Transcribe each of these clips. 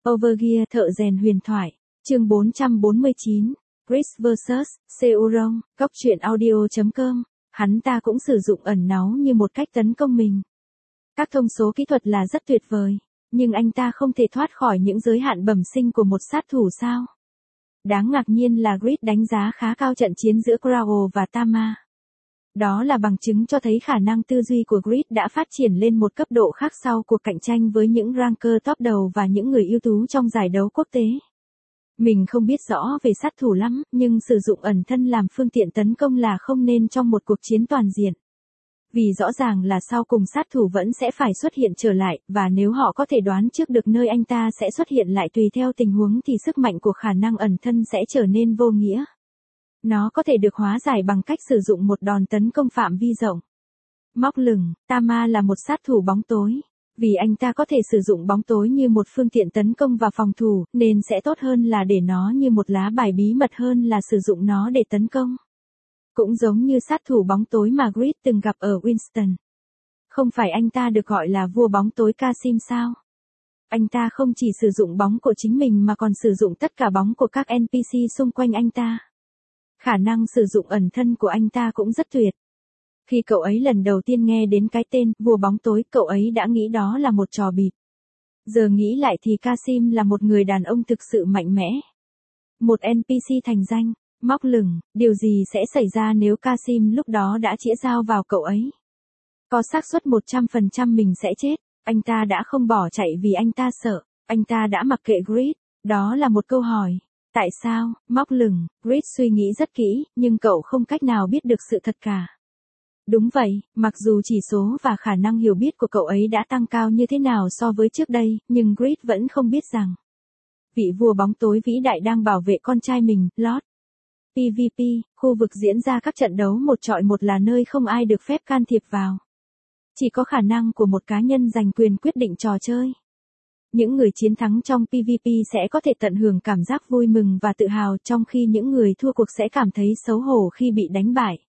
Overgear thợ rèn huyền thoại. Chương 449. Chris vs. Seuron. Góc truyện audio.com. Hắn ta cũng sử dụng ẩn náu như một cách tấn công mình. Các thông số kỹ thuật là rất tuyệt vời, nhưng anh ta không thể thoát khỏi những giới hạn bẩm sinh của một sát thủ sao? Đáng ngạc nhiên là Chris đánh giá khá cao trận chiến giữa Crowell và Tama. Đó là bằng chứng cho thấy khả năng tư duy của Chris đã phát triển lên một cấp độ khác sau cuộc cạnh tranh với những ranker top đầu và những người ưu tú trong giải đấu quốc tế. Mình không biết rõ về sát thủ lắm, nhưng sử dụng ẩn thân làm phương tiện tấn công là không nên trong một cuộc chiến toàn diện. Vì rõ ràng là sau cùng sát thủ vẫn sẽ phải xuất hiện trở lại, và nếu họ có thể đoán trước được nơi anh ta sẽ xuất hiện lại tùy theo tình huống thì sức mạnh của khả năng ẩn thân sẽ trở nên vô nghĩa. Nó có thể được hóa giải bằng cách sử dụng một đòn tấn công phạm vi rộng. Móc lửng. Tama là một sát thủ bóng tối. Vì anh ta có thể sử dụng bóng tối như một phương tiện tấn công và phòng thủ, nên sẽ tốt hơn là để nó như một lá bài bí mật hơn là sử dụng nó để tấn công. Cũng giống như sát thủ bóng tối mà Chris từng gặp ở Winston. Không phải anh ta được gọi là vua bóng tối Kasim sao? Anh ta không chỉ sử dụng bóng của chính mình mà còn sử dụng tất cả bóng của các NPC xung quanh anh ta. Khả năng sử dụng ẩn thân của anh ta cũng rất tuyệt. Khi cậu ấy lần đầu tiên nghe đến cái tên vua bóng tối, cậu ấy đã nghĩ đó là một trò bịp. Giờ nghĩ lại thì Kasim là một người đàn ông thực sự mạnh mẽ. Một NPC thành danh. Móc lửng. Điều gì sẽ xảy ra nếu Kasim lúc đó đã chĩa dao vào cậu ấy? Có xác suất 100% mình sẽ chết. Anh ta đã không bỏ chạy vì anh ta sợ. Anh ta đã mặc kệ Chris. Đó là một câu hỏi. Tại sao? Móc lửng. Chris suy nghĩ rất kỹ, nhưng cậu không cách nào biết được sự thật cả. Đúng vậy, mặc dù chỉ số và khả năng hiểu biết của cậu ấy đã tăng cao như thế nào so với trước đây, nhưng Chris vẫn không biết rằng vị vua bóng tối vĩ đại đang bảo vệ con trai mình, Lord. PvP, khu vực diễn ra các trận đấu một chọi một là nơi không ai được phép can thiệp vào. Chỉ có khả năng của một cá nhân giành quyền quyết định trò chơi. Những người chiến thắng trong PvP sẽ có thể tận hưởng cảm giác vui mừng và tự hào, trong khi những người thua cuộc sẽ cảm thấy xấu hổ khi bị đánh bại.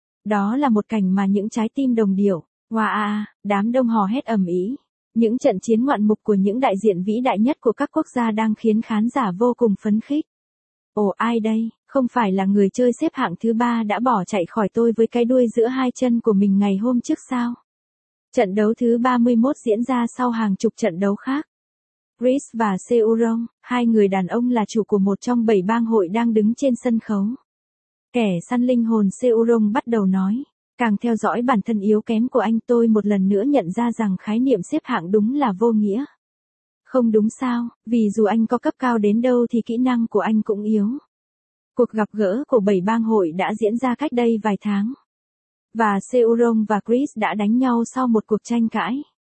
Đó là một cảnh mà những trái tim đồng điệu, wow, đám đông hò hét ầm ĩ. Những trận chiến ngoạn mục của những đại diện vĩ đại nhất của các quốc gia đang khiến khán giả vô cùng phấn khích. Ồ, ai đây? Không phải là người chơi xếp hạng thứ 3 đã bỏ chạy khỏi tôi với cái đuôi giữa hai chân của mình ngày hôm trước sao? Trận đấu thứ 31 diễn ra sau hàng chục trận đấu khác. Chris và Seuron, hai người đàn ông là chủ của một trong 7 bang hội đang đứng trên sân khấu. Kẻ săn linh hồn Seuron bắt đầu nói. Càng theo dõi bản thân yếu kém của anh, tôi một lần nữa nhận ra rằng khái niệm xếp hạng đúng là vô nghĩa. Không đúng sao, vì dù anh có cấp cao đến đâu thì kỹ năng của anh cũng yếu. Cuộc gặp gỡ của 7 bang hội đã diễn ra cách đây vài tháng. Và Seuron và Chris đã đánh nhau sau một cuộc tranh cãi.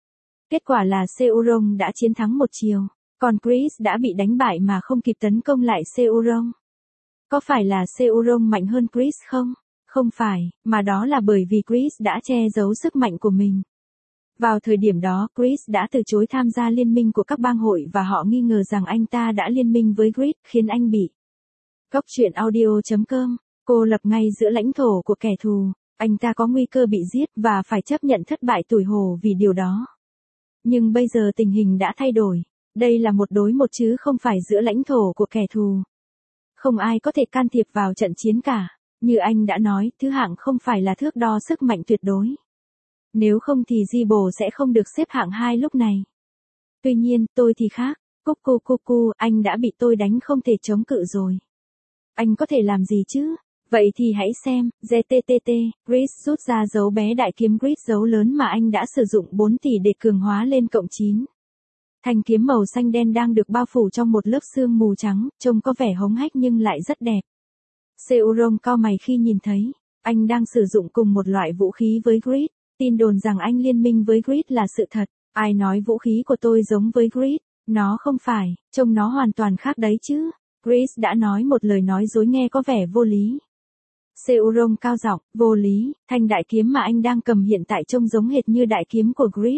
Kết quả là Seuron đã chiến thắng một chiều, còn Chris đã bị đánh bại mà không kịp tấn công lại Seuron. Có phải là Seuron mạnh hơn Chris không? Không phải, mà đó là bởi vì Chris đã che giấu sức mạnh của mình. Vào thời điểm đó, Chris đã từ chối tham gia liên minh của các bang hội và họ nghi ngờ rằng anh ta đã liên minh với Chris, khiến anh bị. Góc truyện audio.com. Cô lập ngay giữa lãnh thổ của kẻ thù. Anh ta có nguy cơ bị giết và phải chấp nhận thất bại tủi hổ vì điều đó. Nhưng bây giờ tình hình đã thay đổi. Đây là một đối một chứ không phải giữa lãnh thổ của kẻ thù. Không ai có thể can thiệp vào trận chiến cả. Như anh đã nói, thứ hạng không phải là thước đo sức mạnh tuyệt đối. Nếu không thì Zibo sẽ không được xếp hạng 2 lúc này. Tuy nhiên, tôi thì khác. Cucu, anh đã bị tôi đánh không thể chống cự rồi. Anh có thể làm gì chứ? Vậy thì hãy xem. GTTT. Chris rút ra dấu bé đại kiếm Chris, dấu lớn mà anh đã sử dụng 4 tỷ để cường hóa lên cộng 9. Thanh kiếm màu xanh đen đang được bao phủ trong một lớp sương mù trắng, trông có vẻ hống hách nhưng lại rất đẹp. Seuron cau mày khi nhìn thấy anh đang sử dụng cùng một loại vũ khí với Chris. Tin đồn rằng anh liên minh với Chris là sự thật. Ai nói vũ khí của tôi giống với Chris? Nó không phải, trông nó hoàn toàn khác đấy chứ. Chris đã nói một lời nói dối nghe có vẻ vô lý. Seuron cao giọng, vô lý, thanh đại kiếm mà anh đang cầm hiện tại trông giống hệt như đại kiếm của Chris.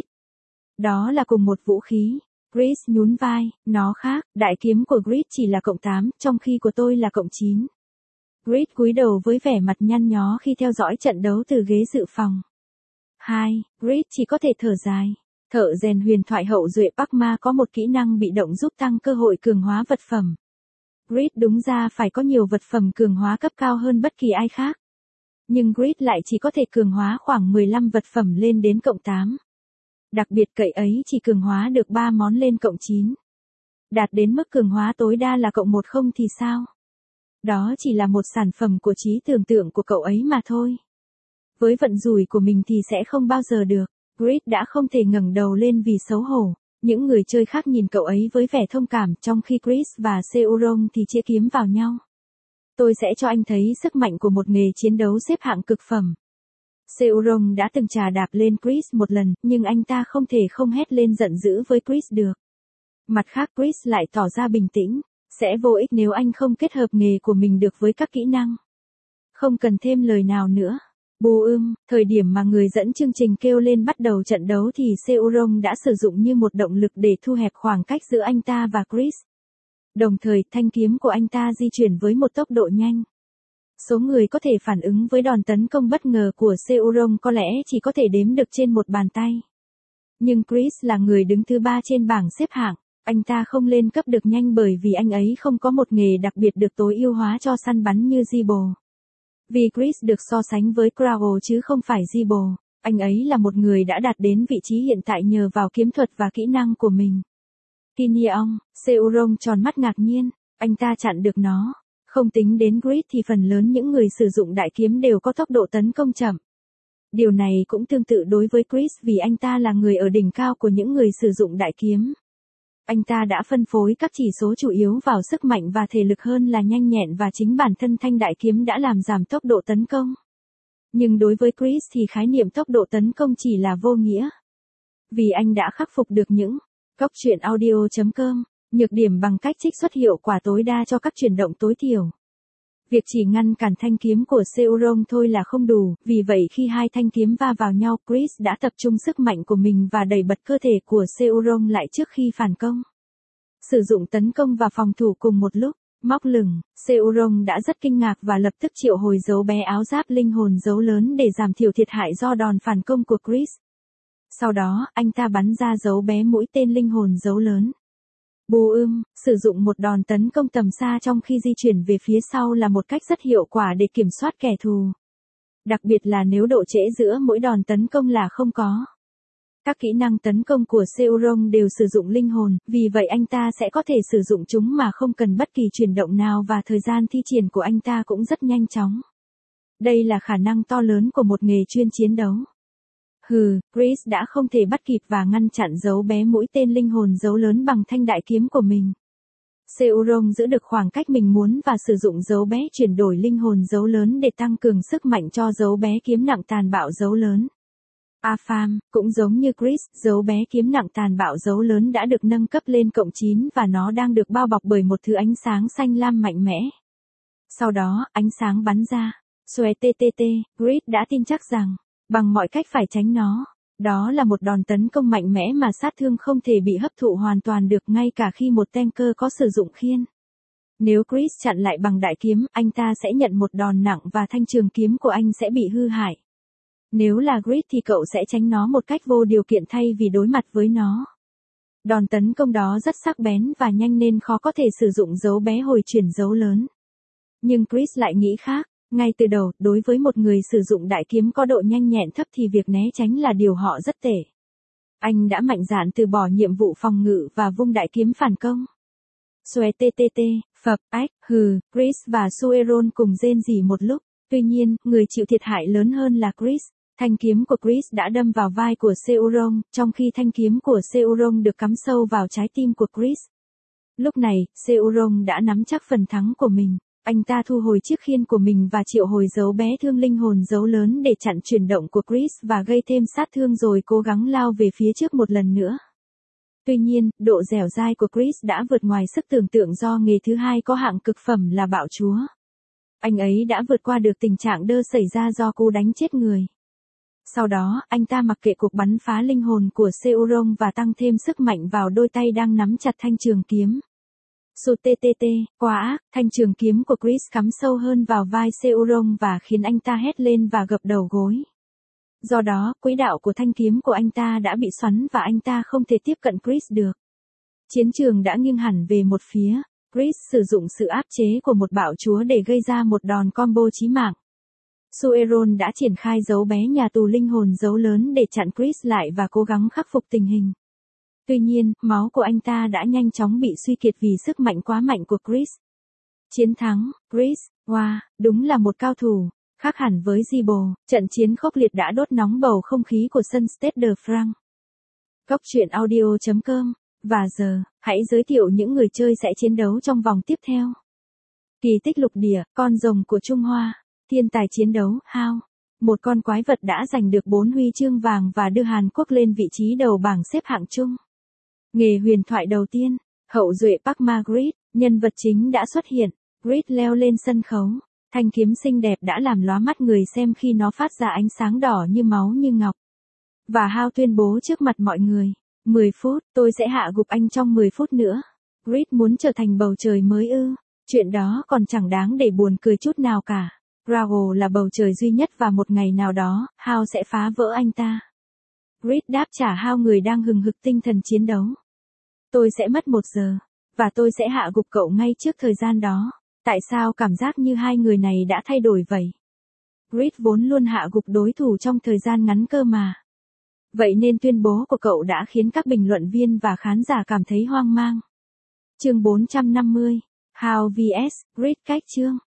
Đó là cùng một vũ khí. Chris nhún vai, nó khác, đại kiếm của Chris chỉ là cộng 8, trong khi của tôi là cộng 9. Chris cúi đầu với vẻ mặt nhăn nhó khi theo dõi trận đấu từ ghế dự phòng. Chris chỉ có thể thở dài. Thợ rèn huyền thoại hậu duệ Park Ma có một kỹ năng bị động giúp tăng cơ hội cường hóa vật phẩm. Grid đúng ra phải có nhiều vật phẩm cường hóa cấp cao hơn bất kỳ ai khác. Nhưng Grid lại chỉ có thể cường hóa khoảng 15 vật phẩm lên đến cộng 8. Đặc biệt cậy ấy chỉ cường hóa được 3 món lên cộng 9. Đạt đến mức cường hóa tối đa là cộng 10 thì sao? Đó chỉ là một sản phẩm của trí tưởng tượng của cậu ấy mà thôi. Với vận rủi của mình thì sẽ không bao giờ được. Grid đã không thể ngẩng đầu lên vì xấu hổ. Những người chơi khác nhìn cậu ấy với vẻ thông cảm trong khi Chris và Seuron thì chĩa kiếm vào nhau. Tôi sẽ cho anh thấy sức mạnh của một nghề chiến đấu xếp hạng cực phẩm. Seuron đã từng chà đạp lên Chris một lần, nhưng anh ta không thể không hét lên giận dữ với Chris được. Mặt khác Chris lại tỏ ra bình tĩnh, sẽ vô ích nếu anh không kết hợp nghề của mình được với các kỹ năng. Không cần thêm lời nào nữa. Thời điểm mà người dẫn chương trình kêu lên bắt đầu trận đấu thì Seuron đã sử dụng như một động lực để thu hẹp khoảng cách giữa anh ta và Chris. Đồng thời, thanh kiếm của anh ta di chuyển với một tốc độ nhanh. Số người có thể phản ứng với đòn tấn công bất ngờ của Seuron có lẽ chỉ có thể đếm được trên một bàn tay. Nhưng Chris là người đứng thứ 3 trên bảng xếp hạng, anh ta không lên cấp được nhanh bởi vì anh ấy không có một nghề đặc biệt được tối ưu hóa cho săn bắn như Gibo. Vì Chris được so sánh với Crowell chứ không phải Gibo, anh ấy là một người đã đạt đến vị trí hiện tại nhờ vào kiếm thuật và kỹ năng của mình. Kinyeong, Seuron tròn mắt ngạc nhiên, anh ta chặn được nó. Không tính đến Grid thì phần lớn những người sử dụng đại kiếm đều có tốc độ tấn công chậm. Điều này cũng tương tự đối với Chris vì anh ta là người ở đỉnh cao của những người sử dụng đại kiếm. Anh ta đã phân phối các chỉ số chủ yếu vào sức mạnh và thể lực hơn là nhanh nhẹn và chính bản thân thanh đại kiếm đã làm giảm tốc độ tấn công. Nhưng đối với Chris thì khái niệm tốc độ tấn công chỉ là vô nghĩa. Vì anh đã khắc phục được những góc truyện audio.com nhược điểm bằng cách trích xuất hiệu quả tối đa cho các chuyển động tối thiểu. Việc chỉ ngăn cản thanh kiếm của Seuron thôi là không đủ, vì vậy khi hai thanh kiếm va vào nhau, Chris đã tập trung sức mạnh của mình và đẩy bật cơ thể của Seuron lại trước khi phản công. Sử dụng tấn công và phòng thủ cùng một lúc, móc lửng, Seuron đã rất kinh ngạc và lập tức triệu hồi dấu bé áo giáp linh hồn dấu lớn để giảm thiểu thiệt hại do đòn phản công của Chris. Sau đó, anh ta bắn ra dấu bé mũi tên linh hồn dấu lớn. Sử dụng một đòn tấn công tầm xa trong khi di chuyển về phía sau là một cách rất hiệu quả để kiểm soát kẻ thù. Đặc biệt là nếu độ trễ giữa mỗi đòn tấn công là không có. Các kỹ năng tấn công của Seuron đều sử dụng linh hồn, vì vậy anh ta sẽ có thể sử dụng chúng mà không cần bất kỳ chuyển động nào và thời gian thi triển của anh ta cũng rất nhanh chóng. Đây là khả năng to lớn của một nghề chuyên chiến đấu. Chris đã không thể bắt kịp và ngăn chặn dấu bé mũi tên linh hồn dấu lớn bằng thanh đại kiếm của mình. Seuron giữ được khoảng cách mình muốn và sử dụng dấu bé chuyển đổi linh hồn dấu lớn để tăng cường sức mạnh cho dấu bé kiếm nặng tàn bạo dấu lớn. Apham, cũng giống như Chris, dấu bé kiếm nặng tàn bạo dấu lớn đã được nâng cấp lên cộng 9 và nó đang được bao bọc bởi một thứ ánh sáng xanh lam mạnh mẽ. Sau đó, ánh sáng bắn ra. Grid đã tin chắc rằng, bằng mọi cách phải tránh nó. Đó là một đòn tấn công mạnh mẽ mà sát thương không thể bị hấp thụ hoàn toàn được ngay cả khi một tanker có sử dụng khiên. Nếu Chris chặn lại bằng đại kiếm, anh ta sẽ nhận một đòn nặng và thanh trường kiếm của anh sẽ bị hư hại. Nếu là Grid thì cậu sẽ tránh nó một cách vô điều kiện thay vì đối mặt với nó. Đòn tấn công đó rất sắc bén và nhanh nên khó có thể sử dụng dấu bé hồi chuyển dấu lớn. Nhưng Chris lại nghĩ khác. Ngay từ đầu, đối với một người sử dụng đại kiếm có độ nhanh nhẹn thấp thì việc né tránh là điều họ rất tệ. Anh đã mạnh dạn từ bỏ nhiệm vụ phòng ngự và vung đại kiếm phản công. Chris và Seuron cùng rên rỉ một lúc. Tuy nhiên, người chịu thiệt hại lớn hơn là Chris. Thanh kiếm của Chris đã đâm vào vai của Seuron, trong khi thanh kiếm của Seuron được cắm sâu vào trái tim của Chris. Lúc này, Seuron đã nắm chắc phần thắng của mình. Anh ta thu hồi chiếc khiên của mình và triệu hồi dấu bé thương linh hồn dấu lớn để chặn chuyển động của Chris và gây thêm sát thương rồi cố gắng lao về phía trước một lần nữa. Tuy nhiên, độ dẻo dai của Chris đã vượt ngoài sức tưởng tượng do nghề thứ hai có hạng cực phẩm là bạo chúa. Anh ấy đã vượt qua được tình trạng đơ xảy ra do cú đánh chết người. Sau đó, anh ta mặc kệ cuộc bắn phá linh hồn của Seuron và tăng thêm sức mạnh vào đôi tay đang nắm chặt thanh trường kiếm. Quá ác, thanh trường kiếm của Chris cắm sâu hơn vào vai Seuron và khiến anh ta hét lên và gập đầu gối. Do đó, quỹ đạo của thanh kiếm của anh ta đã bị xoắn và anh ta không thể tiếp cận Chris được. Chiến trường đã nghiêng hẳn về một phía. Chris sử dụng sự áp chế của một bạo chúa để gây ra một đòn combo chí mạng. Sueron đã triển khai dấu bé nhà tù linh hồn dấu lớn để chặn Chris lại và cố gắng khắc phục tình hình. Tuy nhiên, máu của anh ta đã nhanh chóng bị suy kiệt vì sức mạnh quá mạnh của Chris. Chiến thắng, Chris, wow, đúng là một cao thủ. Khác hẳn với Zibo, trận chiến khốc liệt đã đốt nóng bầu không khí của sân Stade de France. Góc truyện audio.com. Và giờ, hãy giới thiệu những người chơi sẽ chiến đấu trong vòng tiếp theo. Kỳ tích lục địa, con rồng của Trung Hoa, thiên tài chiến đấu, Hao. Một con quái vật đã giành được 4 huy chương vàng và đưa Hàn Quốc lên vị trí đầu bảng xếp hạng chung. Nghề huyền thoại đầu tiên, hậu duệ Park Ma-grit, nhân vật chính đã xuất hiện. Grit leo lên sân khấu. Thanh kiếm xinh đẹp đã làm lóa mắt người xem khi nó phát ra ánh sáng đỏ như máu như ngọc. Và Hao tuyên bố trước mặt mọi người. 10 phút, tôi sẽ hạ gục anh trong 10 phút nữa. Grit muốn trở thành bầu trời mới ư. Chuyện đó còn chẳng đáng để buồn cười chút nào cả. Gravel là bầu trời duy nhất và một ngày nào đó, Hao sẽ phá vỡ anh ta. Grit đáp trả Hao người đang hừng hực tinh thần chiến đấu. Tôi sẽ mất 1 giờ. Và tôi sẽ hạ gục cậu ngay trước thời gian đó. Tại sao cảm giác như hai người này đã thay đổi vậy? Grit vốn luôn hạ gục đối thủ trong thời gian ngắn cơ mà. Vậy nên tuyên bố của cậu đã khiến các bình luận viên và khán giả cảm thấy hoang mang. Chương 450. Hao vs. Grit cách chương.